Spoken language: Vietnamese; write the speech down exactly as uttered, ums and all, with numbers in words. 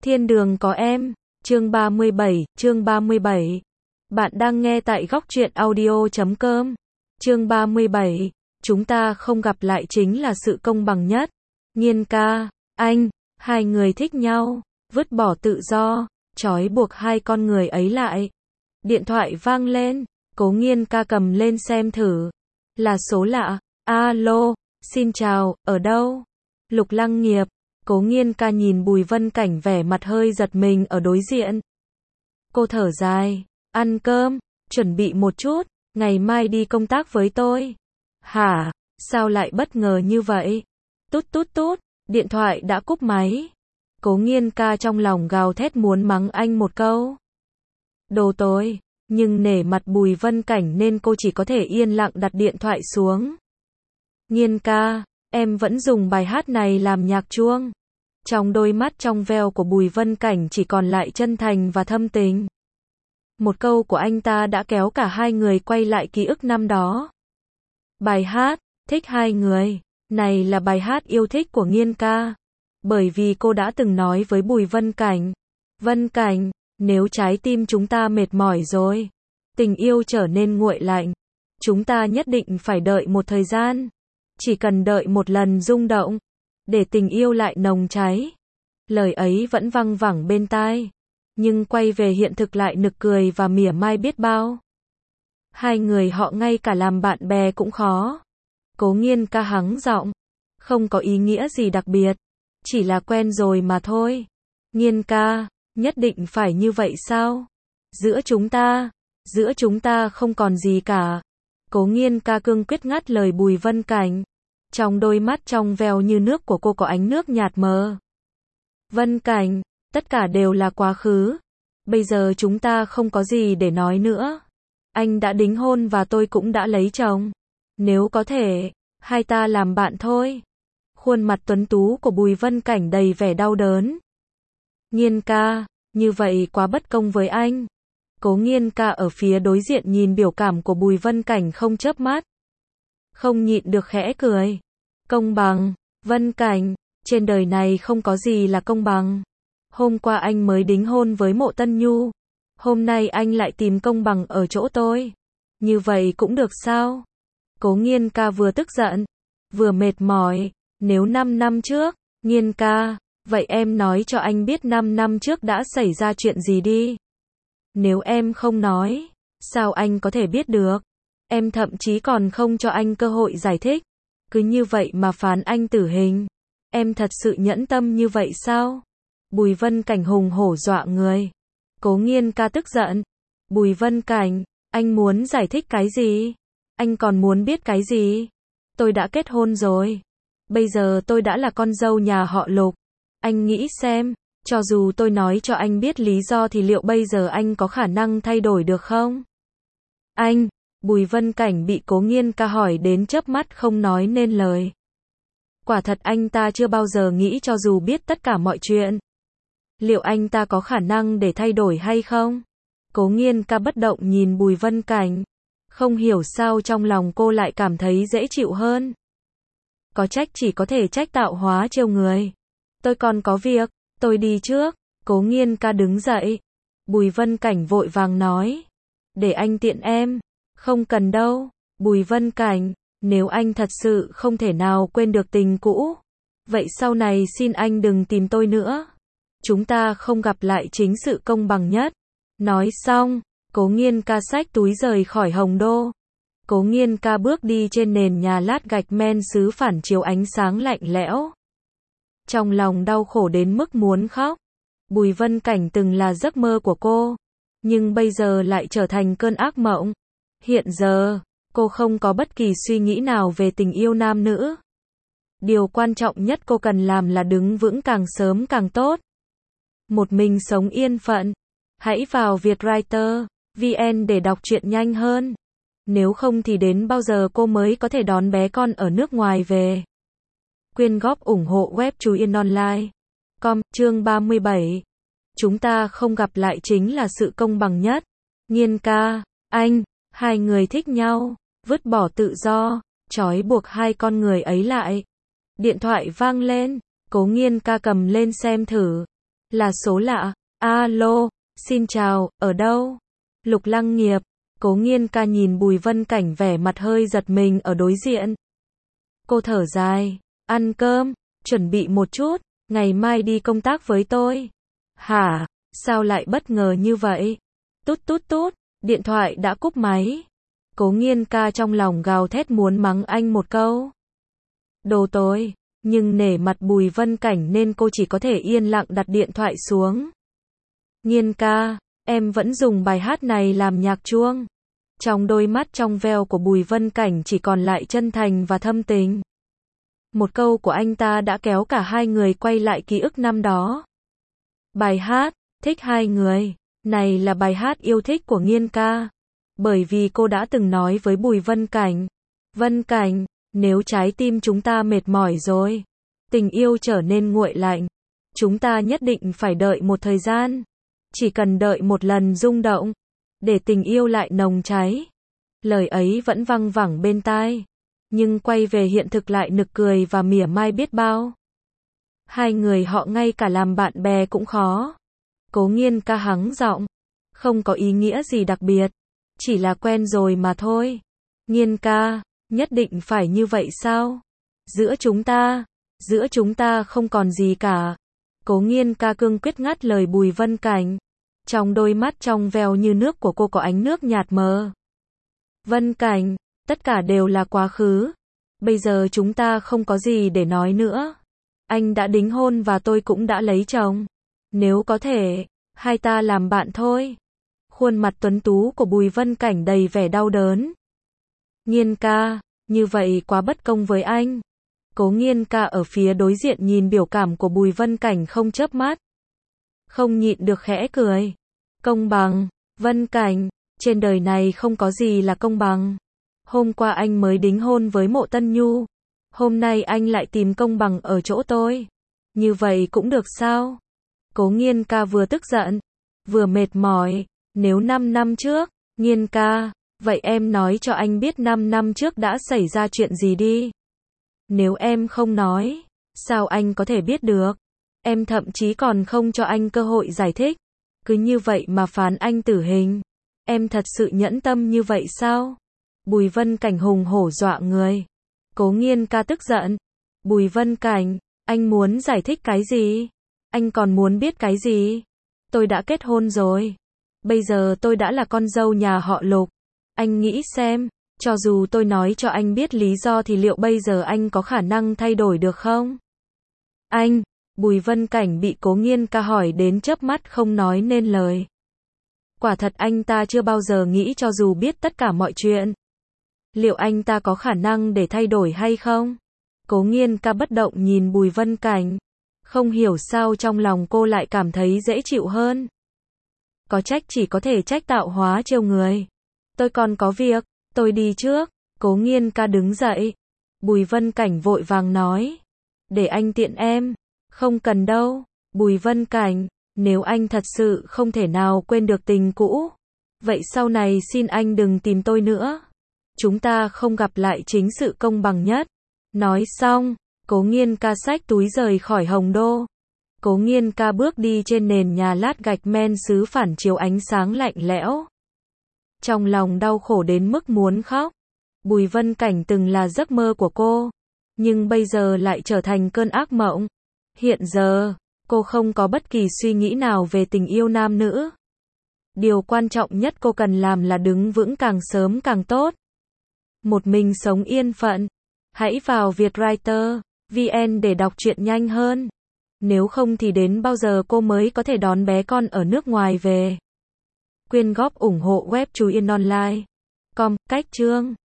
Thiên đường có em, chương ba mươi bảy, chương ba mươi bảy. Bạn đang nghe tại góc truyện audio chấm com. Chương ba mươi bảy, chúng ta không gặp lại chính là sự công bằng nhất. Nhiên ca, anh, hai người thích nhau, vứt bỏ tự do, trói buộc hai con người ấy lại. Điện thoại vang lên, Cố Nghiên ca cầm lên xem thử. Là số lạ, alo, xin chào, ở đâu? Lục Lăng Nghiệp. Cố Nghiên ca nhìn Bùi Vân Cảnh vẻ mặt hơi giật mình ở đối diện. Cô thở dài, ăn cơm, chuẩn bị một chút, ngày mai đi công tác với tôi. Hả, sao lại bất ngờ như vậy? Tút tút tút, điện thoại đã cúp máy. Cố Nghiên ca trong lòng gào thét muốn mắng anh một câu. Đồ tối, nhưng nể mặt Bùi Vân Cảnh nên cô chỉ có thể yên lặng đặt điện thoại xuống. Nghiên ca, em vẫn dùng bài hát này làm nhạc chuông. Trong đôi mắt trong veo của Bùi Vân Cảnh chỉ còn lại chân thành và thâm tình. Một câu của anh ta đã kéo cả hai người quay lại ký ức năm đó. Bài hát, thích hai người, này là bài hát yêu thích của Nghiên ca. Bởi vì cô đã từng nói với Bùi Vân Cảnh. Vân Cảnh, nếu trái tim chúng ta mệt mỏi rồi, tình yêu trở nên nguội lạnh, chúng ta nhất định phải đợi một thời gian. Chỉ cần đợi một lần rung động, để tình yêu lại nồng cháy. Lời ấy vẫn văng vẳng bên tai, nhưng quay về hiện thực lại nực cười và mỉa mai biết bao. Hai người họ ngay cả làm bạn bè cũng khó. Cố Nghiên ca hắng giọng, không có ý nghĩa gì đặc biệt, chỉ là quen rồi mà thôi. Nghiên ca, nhất định phải như vậy sao? Giữa chúng ta, giữa chúng ta không còn gì cả. Cố Nghiên ca cương quyết ngắt lời Bùi Vân Cảnh. Trong đôi mắt trong veo như nước của cô có ánh nước nhạt mờ. Vân Cảnh, tất cả đều là quá khứ. Bây giờ chúng ta không có gì để nói nữa. Anh đã đính hôn và tôi cũng đã lấy chồng. Nếu có thể, hai ta làm bạn thôi. Khuôn mặt tuấn tú của Bùi Vân Cảnh đầy vẻ đau đớn. Nghiên ca, như vậy quá bất công với anh. Cố Nghiên ca ở phía đối diện nhìn biểu cảm của Bùi Vân Cảnh không chớp mắt. Không nhịn được khẽ cười. Công bằng, Vân Cảnh, trên đời này không có gì là công bằng. Hôm qua anh mới đính hôn với Mộ Tân Nhu. Hôm nay anh lại tìm công bằng ở chỗ tôi. Như vậy cũng được sao? Cố Nghiên ca vừa tức giận, vừa mệt mỏi. Nếu năm năm trước, Nghiên ca, vậy em nói cho anh biết năm năm trước đã xảy ra chuyện gì đi. Nếu em không nói, sao anh có thể biết được? Em thậm chí còn không cho anh cơ hội giải thích. Cứ như vậy mà phán anh tử hình. Em thật sự nhẫn tâm như vậy sao? Bùi Vân Cảnh hùng hổ dọa người. Cố Nghiên ca tức giận. Bùi Vân Cảnh, anh muốn giải thích cái gì? Anh còn muốn biết cái gì? Tôi đã kết hôn rồi. Bây giờ tôi đã là con dâu nhà họ Lục. Anh nghĩ xem, cho dù tôi nói cho anh biết lý do thì liệu bây giờ anh có khả năng thay đổi được không? Anh, Bùi Vân Cảnh bị Cố Nghiên ca hỏi đến chớp mắt không nói nên lời. Quả thật anh ta chưa bao giờ nghĩ cho dù biết tất cả mọi chuyện. Liệu anh ta có khả năng để thay đổi hay không? Cố Nghiên ca bất động nhìn Bùi Vân Cảnh. Không hiểu sao trong lòng cô lại cảm thấy dễ chịu hơn. Có trách chỉ có thể trách tạo hóa trêu người. Tôi còn có việc, tôi đi trước. Cố Nghiên ca đứng dậy. Bùi Vân Cảnh vội vàng nói. Để anh tiện em. Không cần đâu. Bùi Vân Cảnh, nếu anh thật sự không thể nào quên được tình cũ, vậy sau này xin anh đừng tìm tôi nữa. Chúng ta không gặp lại chính sự công bằng nhất. Nói xong, Cố Nghiên ca xách túi rời khỏi Hồng Đô. Cố Nghiên ca bước đi trên nền nhà lát gạch men sứ phản chiếu ánh sáng lạnh lẽo. Trong lòng đau khổ đến mức muốn khóc. Bùi Vân Cảnh từng là giấc mơ của cô, nhưng bây giờ lại trở thành cơn ác mộng. Hiện giờ, cô không có bất kỳ suy nghĩ nào về tình yêu nam nữ. Điều quan trọng nhất cô cần làm là đứng vững càng sớm càng tốt. Một mình sống yên phận. Hãy vào Vietwriter chấm vn để đọc truyện nhanh hơn. Nếu không thì đến bao giờ cô mới có thể đón bé con ở nước ngoài về. Quyên góp ủng hộ web Chú Yên Online chấm com. Chương ba mươi bảy. Chúng ta không gặp lại chính là sự công bằng nhất. Nghiên ca, anh, hai người thích nhau, vứt bỏ tự do, trói buộc hai con người ấy lại. Điện thoại vang lên, Cố Nghiên ca cầm lên xem thử. Là số lạ. Alo, xin chào, ở đâu? Lục Lăng Nghiệp. Cố Nghiên Ca nhìn Bùi Vân Cảnh vẻ mặt hơi giật mình ở đối diện. Cô thở dài. Ăn cơm, chuẩn bị một chút, ngày mai đi công tác với tôi. Hả? Sao lại bất ngờ như vậy? Tút tút tút, điện thoại đã cúp máy. Cố Nghiên Ca trong lòng gào thét muốn mắng anh một câu. Đồ tối, nhưng nể mặt Bùi Vân Cảnh nên cô chỉ có thể yên lặng đặt điện thoại xuống. Nghiên Ca, em vẫn dùng bài hát này làm nhạc chuông. Trong đôi mắt trong veo của Bùi Vân Cảnh chỉ còn lại chân thành và thâm tình. Một câu của anh ta đã kéo cả hai người quay lại ký ức năm đó. Bài hát, thích hai người, này là bài hát yêu thích của Nghiên Ca. Bởi vì cô đã từng nói với Bùi Vân Cảnh. Vân Cảnh, nếu trái tim chúng ta mệt mỏi rồi, tình yêu trở nên nguội lạnh, chúng ta nhất định phải đợi một thời gian. Chỉ cần đợi một lần rung động, để tình yêu lại nồng cháy. Lời ấy vẫn văng vẳng bên tai, nhưng quay về hiện thực lại nực cười và mỉa mai biết bao. Hai người họ ngay cả làm bạn bè cũng khó. Cố Nghiên Ca hắng giọng. Không có ý nghĩa gì đặc biệt, chỉ là quen rồi mà thôi. Nghiên Ca, nhất định phải như vậy sao? Giữa chúng ta, giữa chúng ta không còn gì cả. Cố Nghiên Ca cương quyết ngắt lời Bùi Vân Cảnh. Trong đôi mắt trong veo như nước của cô có ánh nước nhạt mờ. Vân Cảnh, tất cả đều là quá khứ. Bây giờ chúng ta không có gì để nói nữa. Anh đã đính hôn và tôi cũng đã lấy chồng. Nếu có thể, hai ta làm bạn thôi. Khuôn mặt tuấn tú của Bùi Vân Cảnh đầy vẻ đau đớn. Nghiên Ca, như vậy quá bất công với anh. Cố Nghiên Ca ở phía đối diện nhìn biểu cảm của Bùi Vân Cảnh không chớp mắt. Không nhịn được khẽ cười. Công bằng, Vân Cảnh, trên đời này không có gì là công bằng. Hôm qua anh mới đính hôn với Mộ Tân Nhu. Hôm nay anh lại tìm công bằng ở chỗ tôi. Như vậy cũng được sao? Cố Nghiên Ca vừa tức giận, vừa mệt mỏi. Nếu năm năm trước, Nghiên Ca, vậy em nói cho anh biết năm năm trước đã xảy ra chuyện gì đi. Nếu em không nói, sao anh có thể biết được? Em thậm chí còn không cho anh cơ hội giải thích. Cứ như vậy mà phán anh tử hình. Em thật sự nhẫn tâm như vậy sao? Bùi Vân Cảnh hùng hổ dọa người. Cố Nghiên Ca tức giận. Bùi Vân Cảnh, anh muốn giải thích cái gì? Anh còn muốn biết cái gì? Tôi đã kết hôn rồi. Bây giờ tôi đã là con dâu nhà họ Lục. Anh nghĩ xem, cho dù tôi nói cho anh biết lý do thì liệu bây giờ anh có khả năng thay đổi được không? Anh, Bùi Vân Cảnh bị Cố Nghiên Ca hỏi đến chớp mắt không nói nên lời. Quả thật anh ta chưa bao giờ nghĩ cho dù biết tất cả mọi chuyện. Liệu anh ta có khả năng để thay đổi hay không? Cố Nghiên Ca bất động nhìn Bùi Vân Cảnh. Không hiểu sao trong lòng cô lại cảm thấy dễ chịu hơn. Có trách chỉ có thể trách tạo hóa trêu người. Tôi còn có việc, tôi đi trước. Cố Nghiên Ca đứng dậy. Bùi Vân Cảnh vội vàng nói. Để anh tiện em. Không cần đâu. Bùi Vân Cảnh, nếu anh thật sự không thể nào quên được tình cũ, vậy sau này xin anh đừng tìm tôi nữa. Chúng ta không gặp lại chính sự công bằng nhất. Nói xong, Cố Nghiên Ca xách túi rời khỏi Hồng Đô. Cố Nghiên Ca bước đi trên nền nhà lát gạch men sứ phản chiếu ánh sáng lạnh lẽo. Trong lòng đau khổ đến mức muốn khóc. Bùi Vân Cảnh từng là giấc mơ của cô, nhưng bây giờ lại trở thành cơn ác mộng. Hiện giờ, cô không có bất kỳ suy nghĩ nào về tình yêu nam nữ. Điều quan trọng nhất cô cần làm là đứng vững càng sớm càng tốt. Một mình sống yên phận. Hãy vào Vietwriter chấm vn để đọc truyện nhanh hơn. Nếu không thì đến bao giờ cô mới có thể đón bé con ở nước ngoài về. Quyên góp ủng hộ web Chú Yên Online. Com, cách chương.